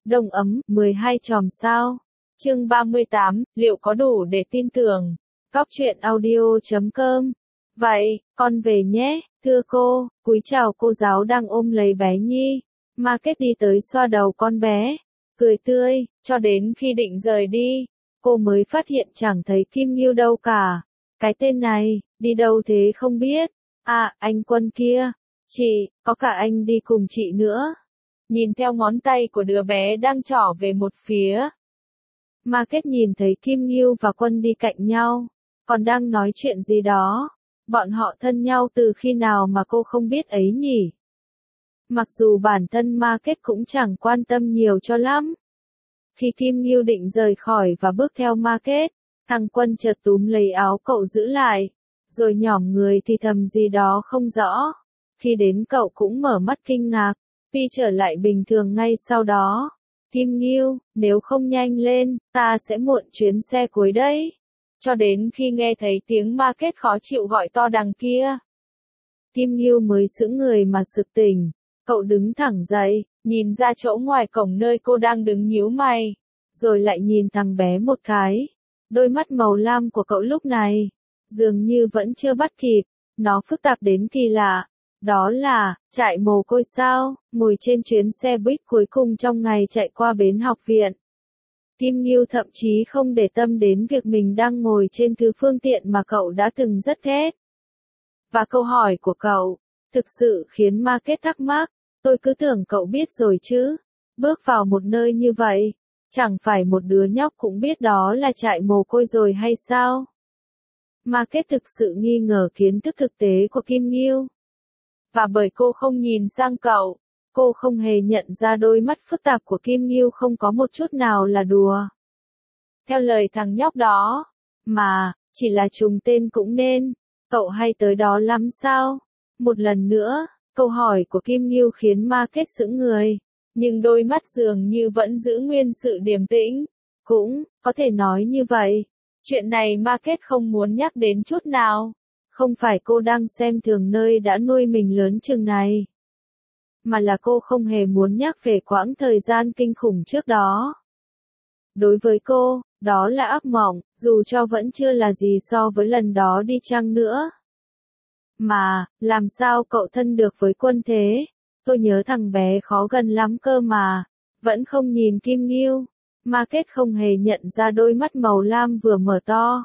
Đông ấm, 12 chòm sao. Chương 38, liệu có đủ để tin tưởng? Cóc truyện audio.com. Vậy, con về nhé, thưa cô, cúi chào cô giáo đang ôm lấy bé Nhi. Market đi tới xoa đầu con bé, cười tươi, cho đến khi định rời đi, cô mới phát hiện chẳng thấy Kim Nghiêu đâu cả. Cái tên này, đi đâu thế không biết. À, anh Quân kia. Chị, có cả anh đi cùng chị nữa. Nhìn theo ngón tay của đứa bé đang trỏ về một phía. Market nhìn thấy Kim Nghiêu và Quân đi cạnh nhau, còn đang nói chuyện gì đó. Bọn họ thân nhau từ khi nào mà cô không biết ấy nhỉ? Mặc dù bản thân Market cũng chẳng quan tâm nhiều cho lắm. Khi Kim Nghiêu định rời khỏi và bước theo Market, thằng Quân chợt túm lấy áo cậu giữ lại, rồi nhỏm người thì thầm gì đó không rõ. Khi đến cậu cũng mở mắt kinh ngạc, Pi trở lại bình thường ngay sau đó. Kim Nghiêu, nếu không nhanh lên, ta sẽ muộn chuyến xe cuối đấy. Cho đến khi nghe thấy tiếng Market khó chịu gọi to đằng kia. Kim Nghiêu mới sững người mà sực tỉnh. Cậu đứng thẳng dậy, nhìn ra chỗ ngoài cổng nơi cô đang đứng nhíu mày. Rồi lại nhìn thằng bé một cái. Đôi mắt màu lam của cậu lúc này, dường như vẫn chưa bắt kịp. Nó phức tạp đến kỳ lạ. Đó là, trại mồ côi sao, ngồi trên chuyến xe buýt cuối cùng trong ngày chạy qua bến học viện. Kim Nghiêu thậm chí không để tâm đến việc mình đang ngồi trên thứ phương tiện mà cậu đã từng rất ghét. Và câu hỏi của cậu, thực sự khiến Market thắc mắc, tôi cứ tưởng cậu biết rồi chứ. Bước vào một nơi như vậy, chẳng phải một đứa nhóc cũng biết đó là trại mồ côi rồi hay sao? Market thực sự nghi ngờ kiến thức thực tế của Kim Nghiêu. Và bởi cô không nhìn sang cậu, cô không hề nhận ra đôi mắt phức tạp của Kim Nghiêu không có một chút nào là đùa. Theo lời thằng nhóc đó, mà, chỉ là trùng tên cũng nên, cậu hay tới đó lắm sao? Một lần nữa, câu hỏi của Kim Nghiêu khiến Market sững người, nhưng đôi mắt dường như vẫn giữ nguyên sự điềm tĩnh. Cũng, có thể nói như vậy. Chuyện này Market không muốn nhắc đến chút nào. Không phải cô đang xem thường nơi đã nuôi mình lớn chừng này, mà là cô không hề muốn nhắc về quãng thời gian kinh khủng trước đó. Đối với cô, đó là ác mộng, dù cho vẫn chưa là gì so với lần đó đi chăng nữa. Mà, làm sao cậu thân được với Quân thế? Tôi nhớ thằng bé khó gần lắm cơ mà. Vẫn không nhìn Kim Nghiêu. Market không hề nhận ra đôi mắt màu lam vừa mở to.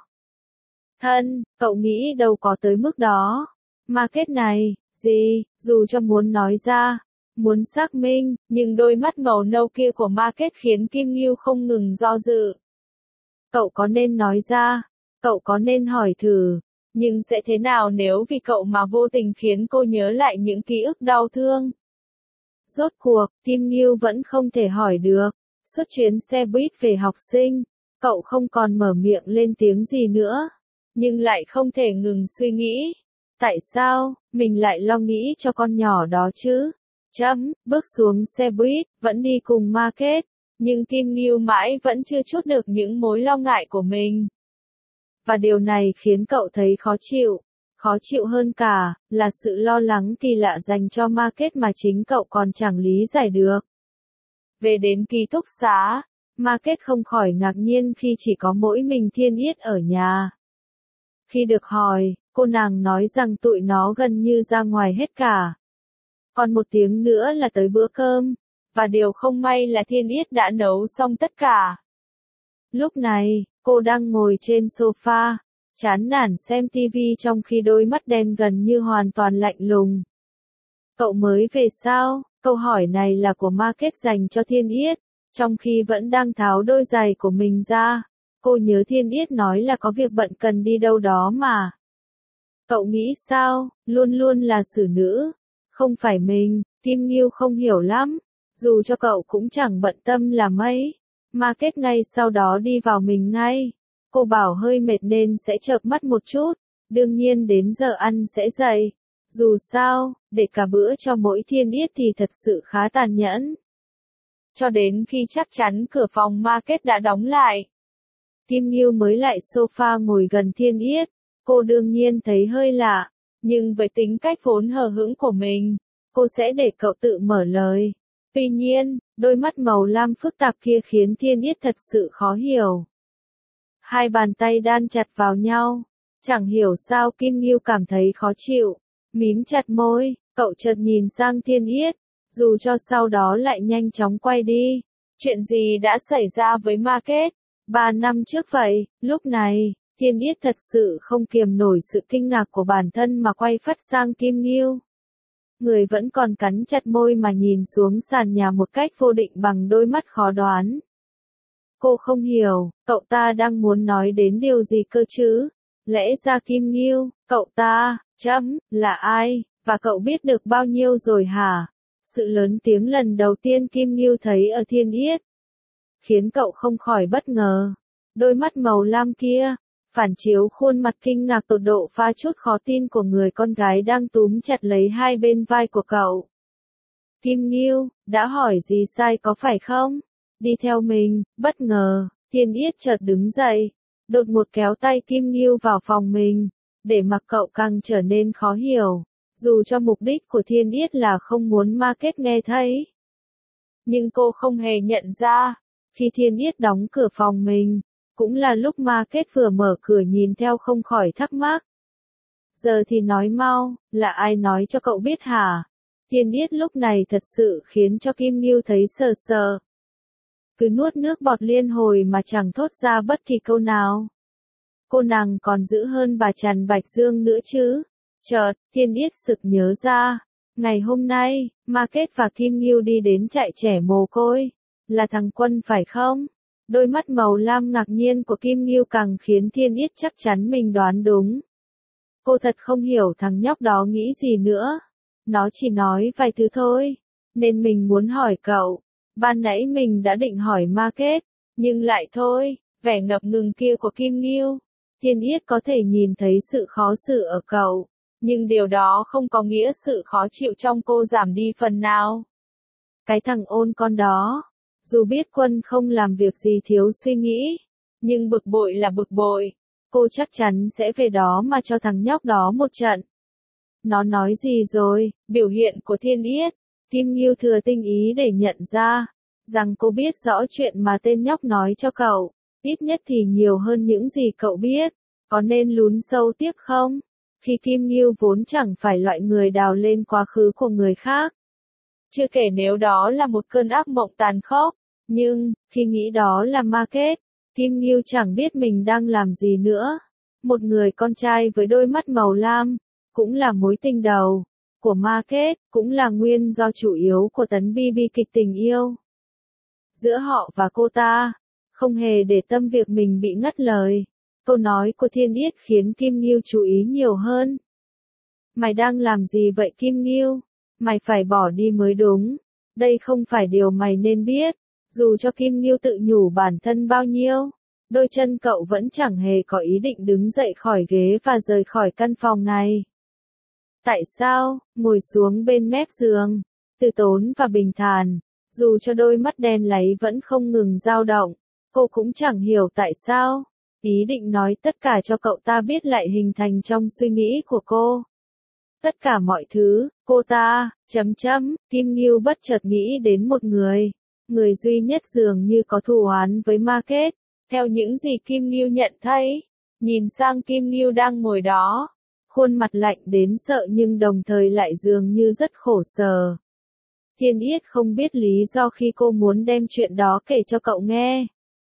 Thân, cậu nghĩ đâu có tới mức đó. Market này, gì, dù cho muốn nói ra, muốn xác minh, nhưng đôi mắt màu nâu kia của Market khiến Kim Nghiêu không ngừng do dự. Cậu có nên nói ra, cậu có nên hỏi thử, nhưng sẽ thế nào nếu vì cậu mà vô tình khiến cô nhớ lại những ký ức đau thương? Rốt cuộc, Kim Nghiêu vẫn không thể hỏi được. Suốt chuyến xe buýt về học sinh, cậu không còn mở miệng lên tiếng gì nữa, nhưng lại không thể ngừng suy nghĩ. Tại sao, mình lại lo nghĩ cho con nhỏ đó chứ? Bước xuống xe buýt, vẫn đi cùng Market, nhưng Kim Nghiêu mãi vẫn chưa trút được những mối lo ngại của mình. Và điều này khiến cậu thấy khó chịu. Khó chịu hơn cả, là sự lo lắng kỳ lạ dành cho Market mà chính cậu còn chẳng lý giải được. Về đến ký túc xá, Market không khỏi ngạc nhiên khi chỉ có mỗi mình Thiên Yết ở nhà. Khi được hỏi, cô nàng nói rằng tụi nó gần như ra ngoài hết cả. Còn một tiếng nữa là tới bữa cơm, và điều không may là Thiên Yết đã nấu xong tất cả. Lúc này, cô đang ngồi trên sofa, chán nản xem tivi trong khi đôi mắt đen gần như hoàn toàn lạnh lùng. Cậu mới về sao? Câu hỏi này là của Market dành cho Thiên Yết, trong khi vẫn đang tháo đôi giày của mình ra. Cô nhớ Thiên Yết nói là có việc bận cần đi đâu đó mà. Cậu nghĩ sao? Luôn luôn là xử nữ. Không phải mình, Kim Nghiêu không hiểu lắm. Dù cho cậu cũng chẳng bận tâm là mấy. Market ngay sau đó đi vào mình ngay. Cô bảo hơi mệt nên sẽ chợp mắt một chút. Đương nhiên đến giờ ăn sẽ dậy. Dù sao, để cả bữa cho mỗi Thiên Yết thì thật sự khá tàn nhẫn. Cho đến khi chắc chắn cửa phòng Market đã đóng lại, Kim Nghiêu mới lại sofa ngồi gần Thiên Yết. Cô đương nhiên thấy hơi lạ, nhưng với tính cách vốn hờ hững của mình, cô sẽ để cậu tự mở lời. Tuy nhiên, đôi mắt màu lam phức tạp kia khiến Thiên Yết thật sự khó hiểu. Hai bàn tay đan chặt vào nhau. Chẳng hiểu sao Kim Ngưu cảm thấy khó chịu. Mím chặt môi, cậu chợt nhìn sang Thiên Yết. Dù cho sau đó lại nhanh chóng quay đi. Chuyện gì đã xảy ra với Ma Kết? 3 năm trước vậy, lúc này, Thiên Yết thật sự không kiềm nổi sự kinh ngạc của bản thân mà quay phắt sang Kim Ngưu. Người vẫn còn cắn chặt môi mà nhìn xuống sàn nhà một cách vô định bằng đôi mắt khó đoán. Cô không hiểu, cậu ta đang muốn nói đến điều gì cơ chứ? Lẽ ra Kim Ngưu, cậu ta, là ai, và cậu biết được bao nhiêu rồi hả? Sự lớn tiếng lần đầu tiên Kim Ngưu thấy ở Thiên Yết khiến cậu không khỏi bất ngờ. Đôi mắt màu lam kia, phản chiếu khuôn mặt kinh ngạc tột độ pha chút khó tin của người con gái đang túm chặt lấy hai bên vai của cậu. Kim Ngưu, đã hỏi gì sai có phải không? Đi theo mình, bất ngờ, Thiên Yết chợt đứng dậy, đột ngột kéo tay Kim Ngưu vào phòng mình, để mặc cậu càng trở nên khó hiểu, dù cho mục đích của Thiên Yết là không muốn Ma Kết nghe thấy. Nhưng cô không hề nhận ra, khi Thiên Yết đóng cửa phòng mình, cũng là lúc Ma Kết vừa mở cửa nhìn theo không khỏi thắc mắc. Giờ thì nói mau, là ai nói cho cậu biết hả? Thiên Yết lúc này thật sự khiến cho Kim Ngưu thấy sờ sờ. Cứ nuốt nước bọt liên hồi mà chẳng thốt ra bất kỳ câu nào. Cô nàng còn dữ hơn bà Trần Bạch Dương nữa chứ. Chợt, Thiên Yết sực nhớ ra. Ngày hôm nay, Ma Kết và Kim Ngưu đi đến trại trẻ mồ côi. Là thằng Quân phải không? Đôi mắt màu lam ngạc nhiên của Kim Ngưu càng khiến Thiên Yết chắc chắn mình đoán đúng. Cô thật không hiểu thằng nhóc đó nghĩ gì nữa. Nó chỉ nói vài thứ thôi. Nên mình muốn hỏi cậu. Ban nãy mình đã định hỏi Ma Kết. Nhưng lại thôi, vẻ ngập ngừng kia của Kim Ngưu. Thiên Yết có thể nhìn thấy sự khó xử ở cậu. Nhưng điều đó không có nghĩa sự khó chịu trong cô giảm đi phần nào. Cái thằng ôn con đó. Dù biết Quân không làm việc gì thiếu suy nghĩ. Nhưng bực bội là bực bội. Cô chắc chắn sẽ về đó mà cho thằng nhóc đó một trận. Nó nói gì rồi? Biểu hiện của Thiên Yết. Kim Ngưu thừa tinh ý để nhận ra. Rằng cô biết rõ chuyện mà tên nhóc nói cho cậu. Ít nhất thì nhiều hơn những gì cậu biết. Có nên lún sâu tiếp không? Khi Kim Ngưu vốn chẳng phải loại người đào lên quá khứ của người khác. Chưa kể nếu đó là một cơn ác mộng tàn khốc. Nhưng, khi nghĩ đó là Ma Kết, Kim Ngưu chẳng biết mình đang làm gì nữa. Một người con trai với đôi mắt màu lam, cũng là mối tình đầu của Ma Kết, cũng là nguyên do chủ yếu của tấn bi kịch tình yêu giữa họ và cô ta. Không hề để tâm việc mình bị ngắt lời. Câu nói của Thiên Yết khiến Kim Ngưu chú ý nhiều hơn. Mày đang làm gì vậy Kim Ngưu? Mày phải bỏ đi mới đúng. Đây không phải điều mày nên biết. Dù cho Kim Ngưu tự nhủ bản thân bao nhiêu, đôi chân cậu vẫn chẳng hề có ý định đứng dậy khỏi ghế và rời khỏi căn phòng này. Tại sao? Ngồi xuống bên mép giường, từ tốn và bình thản, dù cho đôi mắt đen láy vẫn không ngừng dao động, cô cũng chẳng hiểu tại sao. Ý định nói tất cả cho cậu ta biết lại hình thành trong suy nghĩ của cô. Tất cả mọi thứ, cô ta, Kim Ngưu bất chợt nghĩ đến một người. Người duy nhất dường như có thù oán với Ma Kết. Theo những gì Kim Ngưu nhận thấy, nhìn sang Kim Ngưu đang ngồi đó, khuôn mặt lạnh đến sợ nhưng đồng thời lại dường như rất khổ sở. Thiên Yết không biết lý do khi cô muốn đem chuyện đó kể cho cậu nghe.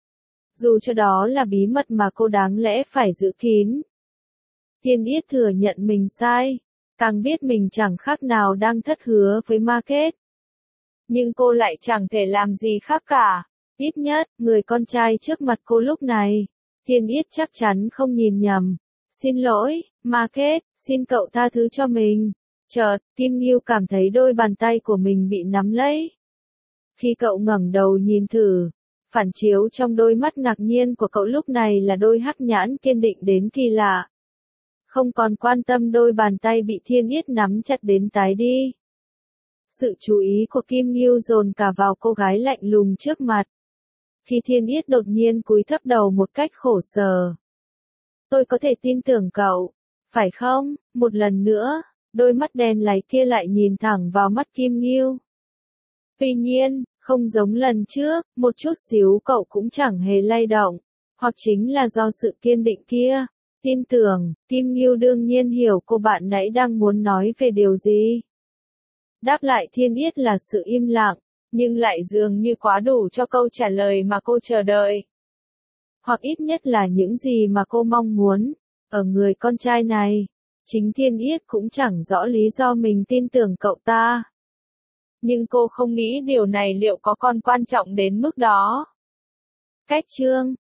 Dù cho đó là bí mật mà cô đáng lẽ phải giữ kín. Thiên Yết thừa nhận mình sai, càng biết mình chẳng khác nào đang thất hứa với Ma Kết. Nhưng cô lại chẳng thể làm gì khác cả. Ít nhất, người con trai trước mặt cô lúc này, Thiên Yết chắc chắn không nhìn nhầm. Xin lỗi, Ma Kết, xin cậu tha thứ cho mình. Chợt, Kim Ngưu cảm thấy đôi bàn tay của mình bị nắm lấy. Khi cậu ngẩng đầu nhìn thử, phản chiếu trong đôi mắt ngạc nhiên của cậu lúc này là đôi hắc nhãn kiên định đến kỳ lạ. Không còn quan tâm đôi bàn tay bị Thiên Yết nắm chặt đến tái đi. Sự chú ý của Kim Ngưu dồn cả vào cô gái lạnh lùng trước mặt. Khi Thiên Yết đột nhiên cúi thấp đầu một cách khổ sở. Tôi có thể tin tưởng cậu, phải không? Một lần nữa, đôi mắt đen láy kia lại nhìn thẳng vào mắt Kim Ngưu. Tuy nhiên, không giống lần trước, một chút xíu cậu cũng chẳng hề lay động. Hoặc chính là do sự kiên định kia. Tin tưởng, Kim Ngưu đương nhiên hiểu cô bạn nãy đang muốn nói về điều gì. Đáp lại Thiên Yết là sự im lặng, nhưng lại dường như quá đủ cho câu trả lời mà cô chờ đợi. Hoặc ít nhất là những gì mà cô mong muốn, ở người con trai này. Chính Thiên Yết cũng chẳng rõ lý do mình tin tưởng cậu ta. Nhưng cô không nghĩ điều này liệu có còn quan trọng đến mức đó. Cách chương